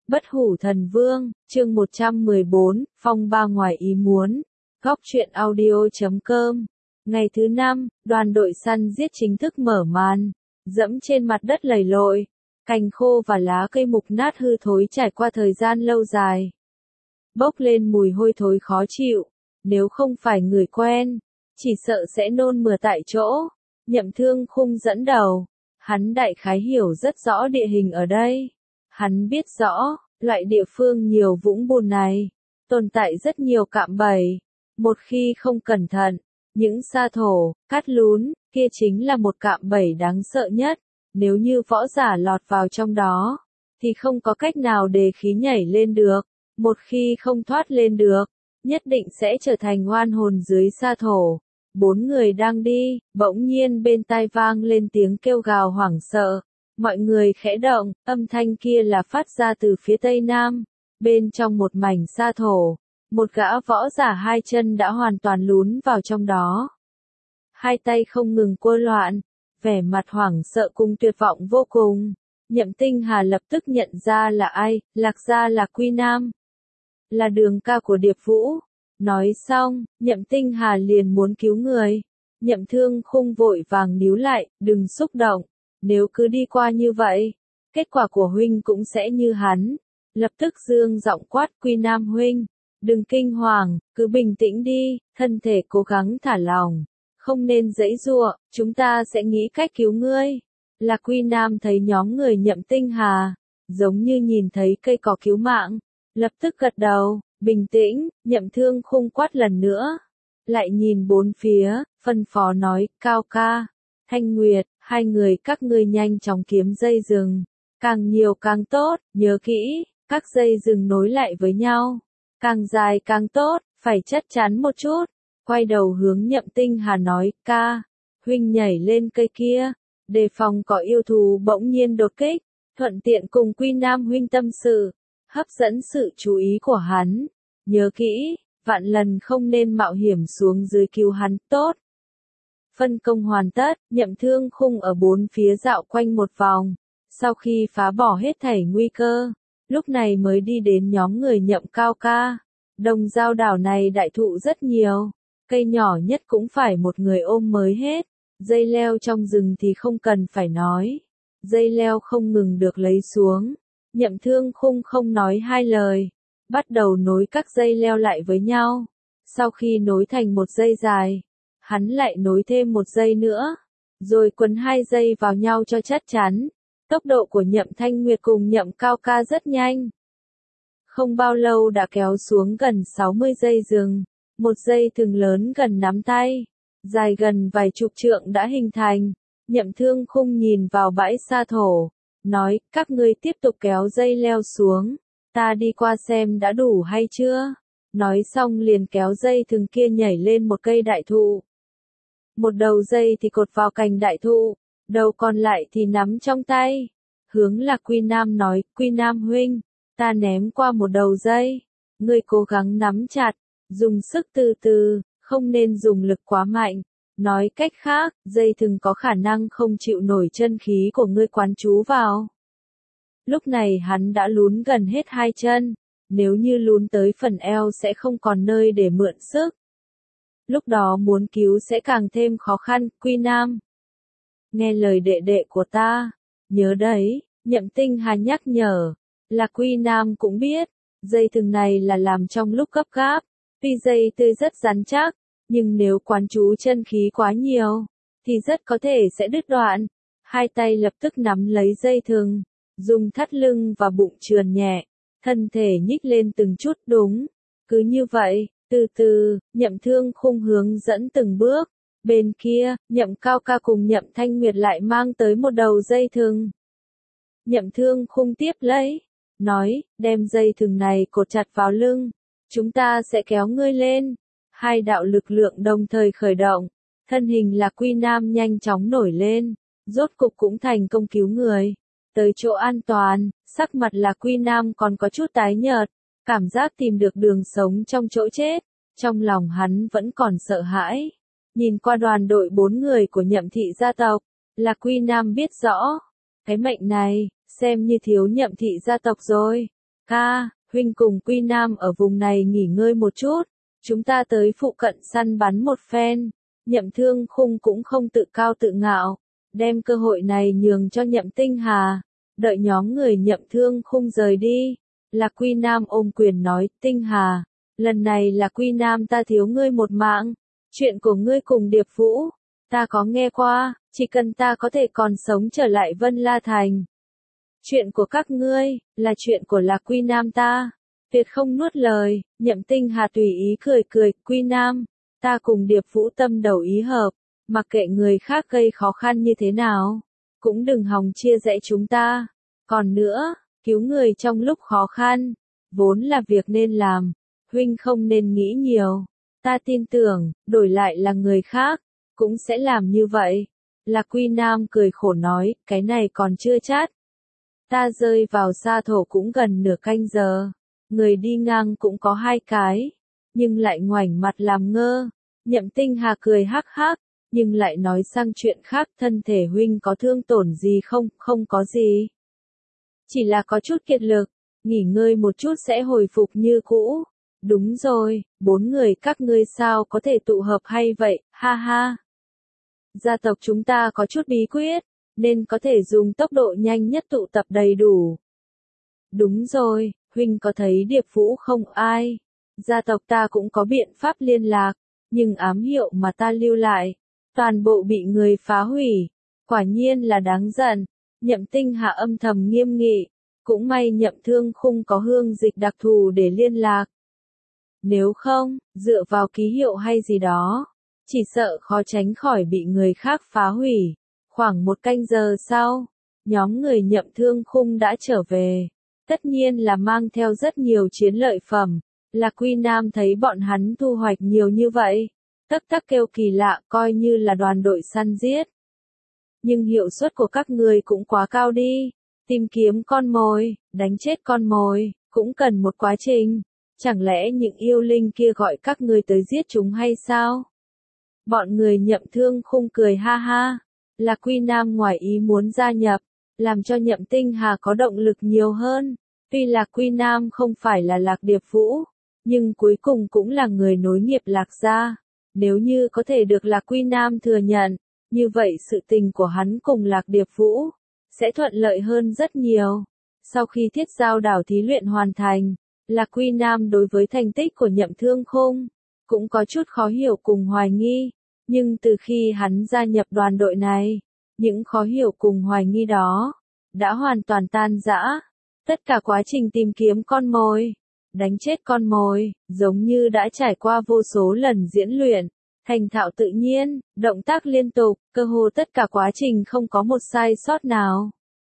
Bất hủ thần vương, chương 114, phong ba ngoài ý muốn. Góc truyện audio.com. Ngày thứ 5, đoàn đội săn giết chính thức mở màn. Dẫm trên mặt đất lầy lội, cành khô và lá cây mục nát hư thối trải qua thời gian lâu dài. Bốc lên mùi hôi thối khó chịu, nếu không phải người quen, chỉ sợ sẽ nôn mửa tại chỗ. Nhậm Thương Khung dẫn đầu, hắn đại khái hiểu rất rõ địa hình ở đây. Hắn biết rõ, loại địa phương nhiều vũng bùn này, tồn tại rất nhiều cạm bẫy. Một khi không cẩn thận, những sa thổ, cát lún, kia chính là một cạm bẫy đáng sợ nhất. Nếu như võ giả lọt vào trong đó, thì không có cách nào đề khí nhảy lên được. Một khi không thoát lên được, nhất định sẽ trở thành oan hồn dưới sa thổ. 4 người đang đi, bỗng nhiên bên tai vang lên tiếng kêu gào hoảng sợ. Mọi người khẽ động, âm thanh kia là phát ra từ phía tây nam. Bên trong một mảnh sa thổ, một gã võ giả 2 chân đã hoàn toàn lún vào trong đó. 2 tay không ngừng quơ loạn, vẻ mặt hoảng sợ cùng tuyệt vọng vô cùng. Nhậm Tinh Hà lập tức nhận ra là ai, Lạc Gia là Quy Nam. Là đường ca của Điệp Vũ. Nói xong, Nhậm Tinh Hà liền muốn cứu người. Nhậm Thương Khung vội vàng níu lại, đừng xúc động. Nếu cứ đi qua như vậy, kết quả của huynh cũng sẽ như hắn. Lập tức dương giọng quát Quy Nam huynh. Đừng kinh hoàng, cứ bình tĩnh đi, thân thể cố gắng thả lỏng. Không nên giãy giụa, chúng ta sẽ nghĩ cách cứu ngươi. Là Quy Nam thấy nhóm người Nhậm Tinh Hà, giống như nhìn thấy cây cỏ cứu mạng. Lập tức gật đầu, bình tĩnh, Nhậm Thương Khung quát lần nữa. Lại nhìn bốn phía, phân phó nói, Cao ca, Thanh Nguyệt, 2 người các ngươi nhanh chóng kiếm dây rừng. Càng nhiều càng tốt, nhớ kỹ, các dây rừng nối lại với nhau. Càng dài càng tốt, phải chắc chắn một chút. Quay đầu hướng Nhậm Tinh Hà nói, ca, huynh nhảy lên cây kia, đề phòng có yêu thú bỗng nhiên đột kích, thuận tiện cùng Quy Nam huynh tâm sự, hấp dẫn sự chú ý của hắn. Nhớ kỹ, vạn lần không nên mạo hiểm xuống dưới cứu hắn, tốt. Phân công hoàn tất, Nhậm Thương Khung ở bốn phía dạo quanh một vòng, sau khi phá bỏ hết thảy nguy cơ, lúc này mới đi đến nhóm người Nhậm Cao ca. Đồng Giao đảo này đại thụ rất nhiều, cây nhỏ nhất cũng phải một người ôm mới hết, dây leo trong rừng thì không cần phải nói, dây leo không ngừng được lấy xuống. Nhậm Thương Khung không nói hai lời, bắt đầu nối các dây leo lại với nhau. Sau khi nối thành một dây dài, hắn lại nối thêm một dây nữa, rồi quấn 2 dây vào nhau cho chắc chắn. Tốc độ của Nhậm Thanh Nguyệt cùng Nhậm Cao ca rất nhanh. Không bao lâu đã kéo xuống gần 60 dây rừng, một dây thừng lớn gần nắm tay, dài gần vài chục trượng đã hình thành. Nhậm Thương Khung nhìn vào bãi sa thổ, nói, các ngươi tiếp tục kéo dây leo xuống, ta đi qua xem đã đủ hay chưa. Nói xong liền kéo dây thừng kia nhảy lên một cây đại thụ. Một đầu dây thì cột vào cành đại thụ, đầu còn lại thì nắm trong tay. Hướng Lạc Quy Nam nói, Quy Nam huynh, ta ném qua một đầu dây, ngươi cố gắng nắm chặt, dùng sức từ từ, không nên dùng lực quá mạnh. Nói cách khác, dây thừng có khả năng không chịu nổi chân khí của ngươi quán trú vào. Lúc này hắn đã lún gần hết 2 chân, nếu như lún tới phần eo sẽ không còn nơi để mượn sức. Lúc đó muốn cứu sẽ càng thêm khó khăn, Quy Nam. Nghe lời đệ đệ của ta, nhớ đấy, Nhậm Tinh Hà nhắc nhở, là Quy Nam cũng biết, dây thừng này là làm trong lúc gấp gáp, tuy dây tươi rất rắn chắc, nhưng nếu quán trú chân khí quá nhiều, thì rất có thể sẽ đứt đoạn. 2 tay lập tức nắm lấy dây thừng, dùng thắt lưng và bụng trườn nhẹ, thân thể nhích lên từng chút đúng. Cứ như vậy, từ từ, Nhậm Thương Khung hướng dẫn từng bước. Bên kia, Nhậm Cao ca cùng Nhậm Thanh Nguyệt lại mang tới một đầu dây thừng. Nhậm Thương Khung tiếp lấy, nói, đem dây thừng này cột chặt vào lưng, chúng ta sẽ kéo ngươi lên. 2 đạo lực lượng đồng thời khởi động, thân hình là Quy Nam nhanh chóng nổi lên, rốt cục cũng thành công cứu người. Tới chỗ an toàn, sắc mặt là Quy Nam còn có chút tái nhợt, cảm giác tìm được đường sống trong chỗ chết, trong lòng hắn vẫn còn sợ hãi. Nhìn qua đoàn đội 4 người của Nhậm thị gia tộc, là Quy Nam biết rõ, cái mệnh này, xem như thiếu Nhậm thị gia tộc rồi. Ca, huynh cùng Quy Nam ở vùng này nghỉ ngơi một chút, chúng ta tới phụ cận săn bắn một phen. Nhậm Thương Khung cũng không tự cao tự ngạo, đem cơ hội này nhường cho Nhậm Tinh Hà. Đợi nhóm người Nhậm Thương Khung rời đi, Lạc Quy Nam ôm quyền nói, Tinh Hà, lần này là Quy Nam ta thiếu ngươi một mạng, chuyện của ngươi cùng Điệp Vũ, ta có nghe qua, chỉ cần ta có thể còn sống trở lại Vân La Thành. Chuyện của các ngươi, là chuyện của Lạc Quy Nam ta. Tuyệt không nuốt lời, Nhậm Tinh Hà tùy ý cười cười, Quy Nam, ta cùng Điệp Vũ tâm đầu ý hợp, mặc kệ người khác gây khó khăn như thế nào, cũng đừng hòng chia rẽ chúng ta. Còn nữa, cứu người trong lúc khó khăn, vốn là việc nên làm, huynh không nên nghĩ nhiều. Ta tin tưởng, đổi lại là người khác, cũng sẽ làm như vậy. Lạc Quy Nam cười khổ nói, cái này còn chưa chát. Ta rơi vào sa thổ cũng gần nửa canh giờ, người đi ngang cũng có 2 cái, nhưng lại ngoảnh mặt làm ngơ. Nhậm Tinh Hà cười hắc hắc, nhưng lại nói sang chuyện khác, thân thể huynh có thương tổn gì không? Không có gì. Chỉ là có chút kiệt lực, nghỉ ngơi một chút sẽ hồi phục như cũ. Đúng rồi, 4 người các ngươi sao có thể tụ hợp hay vậy, ha ha. Gia tộc chúng ta có chút bí quyết, nên có thể dùng tốc độ nhanh nhất tụ tập đầy đủ. Đúng rồi, huynh có thấy Điệp Vũ không? Ai? Gia tộc ta cũng có biện pháp liên lạc, nhưng ám hiệu mà ta lưu lại, toàn bộ bị người phá hủy. Quả nhiên là đáng giận. Nhậm Tinh Hà âm thầm nghiêm nghị, cũng may Nhậm Thương Khung có hương dịch đặc thù để liên lạc. Nếu không, dựa vào ký hiệu hay gì đó, chỉ sợ khó tránh khỏi bị người khác phá hủy. Khoảng 1 canh giờ sau, nhóm người Nhậm Thương Khung đã trở về, tất nhiên là mang theo rất nhiều chiến lợi phẩm. Lạc Quy Nam thấy bọn hắn thu hoạch nhiều như vậy, tắc tắc kêu kỳ lạ, coi như là đoàn đội săn giết. Nhưng hiệu suất của các người cũng quá cao đi, tìm kiếm con mồi, đánh chết con mồi, cũng cần một quá trình. Chẳng lẽ những yêu linh kia gọi các người tới giết chúng hay sao? Bọn người Nhậm Thương Khung cười ha ha. Lạc Quy Nam ngoài ý muốn gia nhập, làm cho Nhậm Tinh Hà có động lực nhiều hơn. Tuy Lạc Quy Nam không phải là Lạc Điệp Vũ, nhưng cuối cùng cũng là người nối nghiệp Lạc gia. Nếu như có thể được Lạc Quy Nam thừa nhận, như vậy sự tình của hắn cùng Lạc Điệp Vũ sẽ thuận lợi hơn rất nhiều. Sau khi thiết giao đảo thí luyện hoàn thành, Lạc Quy Nam đối với thành tích của Nhậm Thương Khung cũng có chút khó hiểu cùng hoài nghi, nhưng từ khi hắn gia nhập đoàn đội này, những khó hiểu cùng hoài nghi đó đã hoàn toàn tan rã. Tất cả quá trình tìm kiếm con mồi, đánh chết con mồi, giống như đã trải qua vô số lần diễn luyện, thành thạo tự nhiên, động tác liên tục, cơ hồ tất cả quá trình không có một sai sót nào.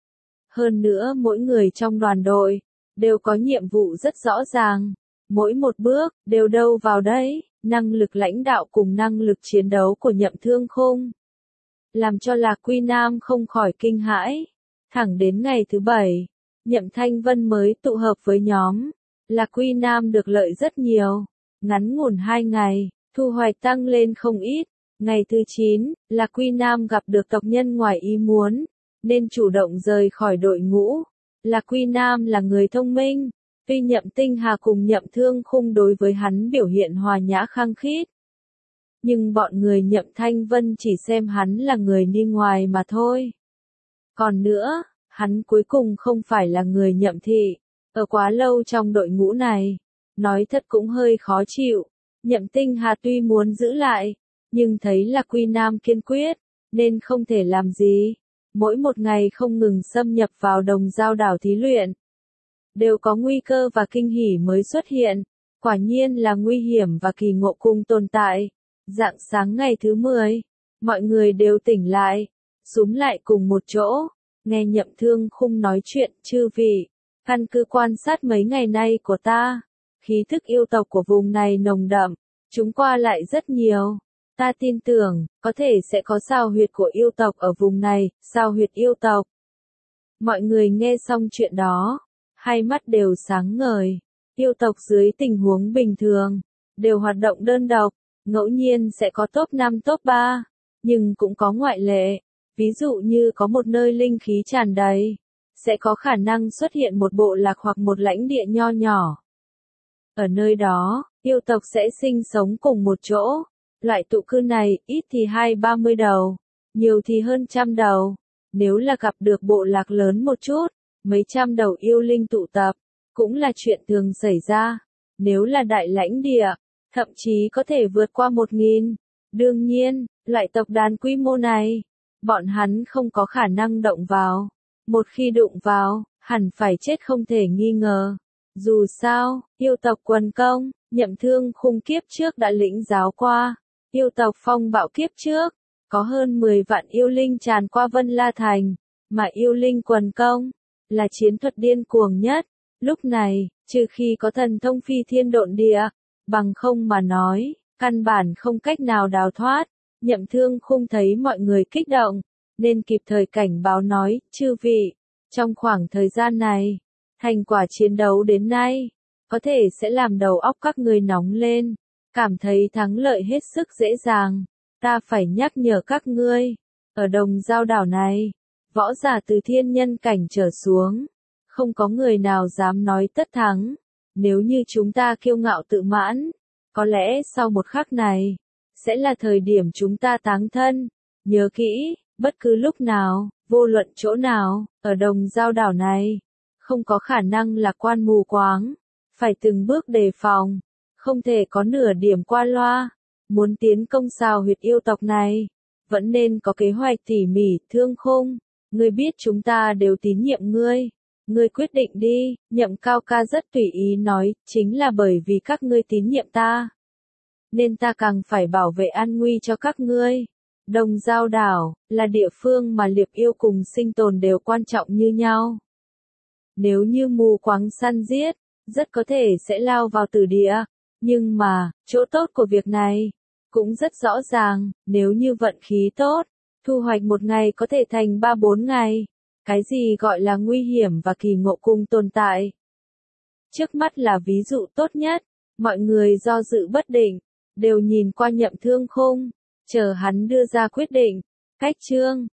Hơn nữa mỗi người trong đoàn đội đều có nhiệm vụ rất rõ ràng, mỗi một bước đều đâu vào đấy. Năng lực lãnh đạo cùng năng lực chiến đấu của Nhậm Thương Khung làm cho Lạc Quy Nam không khỏi kinh hãi. Thẳng đến ngày thứ 7, Nhậm Thanh Vân mới tụ hợp với nhóm. Lạc Quy Nam được lợi rất nhiều, ngắn ngủn 2 ngày, thu hoạch tăng lên không ít. Ngày thứ 9, Lạc Quy Nam gặp được tộc nhân ngoài ý muốn, nên chủ động rời khỏi đội ngũ. Lạc Quy Nam là người thông minh, tuy Nhậm Tinh Hà cùng Nhậm Thương Khung đối với hắn biểu hiện hòa nhã khăng khít, nhưng bọn người Nhậm Thanh Vân chỉ xem hắn là người đi ngoài mà thôi. Còn nữa, hắn cuối cùng không phải là người Nhậm thị, ở quá lâu trong đội ngũ này, nói thật cũng hơi khó chịu. Nhậm Tinh Hà tuy muốn giữ lại, nhưng thấy Lạc Quy Nam kiên quyết, nên không thể làm gì. Mỗi một ngày không ngừng xâm nhập vào đồng giao đảo thí luyện, đều có nguy cơ và kinh hỉ mới xuất hiện. Quả nhiên là nguy hiểm và kỳ ngộ cùng tồn tại. Rạng sáng ngày thứ 10, mọi người đều tỉnh lại, xúm lại cùng một chỗ, nghe Nhậm Thương Khung nói chuyện. Chư vị, căn cứ quan sát mấy ngày nay của ta, khí thức yêu tộc của vùng này nồng đậm, chúng qua lại rất nhiều. Ta tin tưởng, có thể sẽ có sao huyệt của yêu tộc ở vùng này. Sao huyệt yêu tộc? Mọi người nghe xong chuyện đó, hai mắt đều sáng ngời. Yêu tộc dưới tình huống bình thường, đều hoạt động đơn độc, ngẫu nhiên sẽ có top 5 top 3, nhưng cũng có ngoại lệ. Ví dụ như có một nơi linh khí tràn đầy, sẽ có khả năng xuất hiện một bộ lạc hoặc một lãnh địa nho nhỏ. Ở nơi đó, yêu tộc sẽ sinh sống cùng một chỗ. Loại tụ cư này, ít thì 20-30 đầu, nhiều thì hơn 100 đầu. Nếu là gặp được bộ lạc lớn một chút, mấy trăm đầu yêu linh tụ tập, cũng là chuyện thường xảy ra. Nếu là đại lãnh địa, thậm chí có thể vượt qua 1000. Đương nhiên, loại tộc đàn quy mô này, bọn hắn không có khả năng động vào. Một khi đụng vào, hẳn phải chết không thể nghi ngờ. Dù sao, yêu tộc quần công, Nhậm Thương Khung kiếp trước đã lĩnh giáo qua. Yêu tộc phong bạo kiếp trước, có hơn 10 vạn yêu linh tràn qua Vân La Thành, mà yêu linh quần công, là chiến thuật điên cuồng nhất. Lúc này, trừ khi có thần thông phi thiên độn địa, bằng không mà nói, căn bản không cách nào đào thoát. Nhậm Thương Khung thấy mọi người kích động, nên kịp thời cảnh báo nói, chư vị, trong khoảng thời gian này, thành quả chiến đấu đến nay, có thể sẽ làm đầu óc các ngươi nóng lên, cảm thấy thắng lợi hết sức dễ dàng. Ta phải nhắc nhở các ngươi, ở Đồng Giao đảo này, võ giả từ thiên nhân cảnh trở xuống, không có người nào dám nói tất thắng. Nếu như chúng ta kiêu ngạo tự mãn, có lẽ sau một khắc này, sẽ là thời điểm chúng ta táng thân. Nhớ kỹ, bất cứ lúc nào, vô luận chỗ nào, ở Đồng Giao đảo này, không có khả năng lạc quan mù quáng, phải từng bước đề phòng, không thể có nửa điểm qua loa. Muốn tiến công Xào Huyệt yêu tộc này, vẫn nên có kế hoạch tỉ mỉ. Thương Khung, ngươi biết chúng ta đều tín nhiệm ngươi. Ngươi quyết định đi. Nhậm Cao Ca rất tùy ý nói, chính là bởi vì các ngươi tín nhiệm ta, nên ta càng phải bảo vệ an nguy cho các ngươi. Đồng Giao đảo, là địa phương mà liệp yêu cùng sinh tồn đều quan trọng như nhau. Nếu như mù quáng săn giết, rất có thể sẽ lao vào tử địa. Nhưng mà, chỗ tốt của việc này, cũng rất rõ ràng, nếu như vận khí tốt, thu hoạch một ngày có thể thành 3-4 ngày. Cái gì gọi là nguy hiểm và kỳ ngộ cùng tồn tại? Trước mắt là ví dụ tốt nhất, mọi người do dự bất định, đều nhìn qua Nhậm Thương Khung, chờ hắn đưa ra quyết định. Cách chương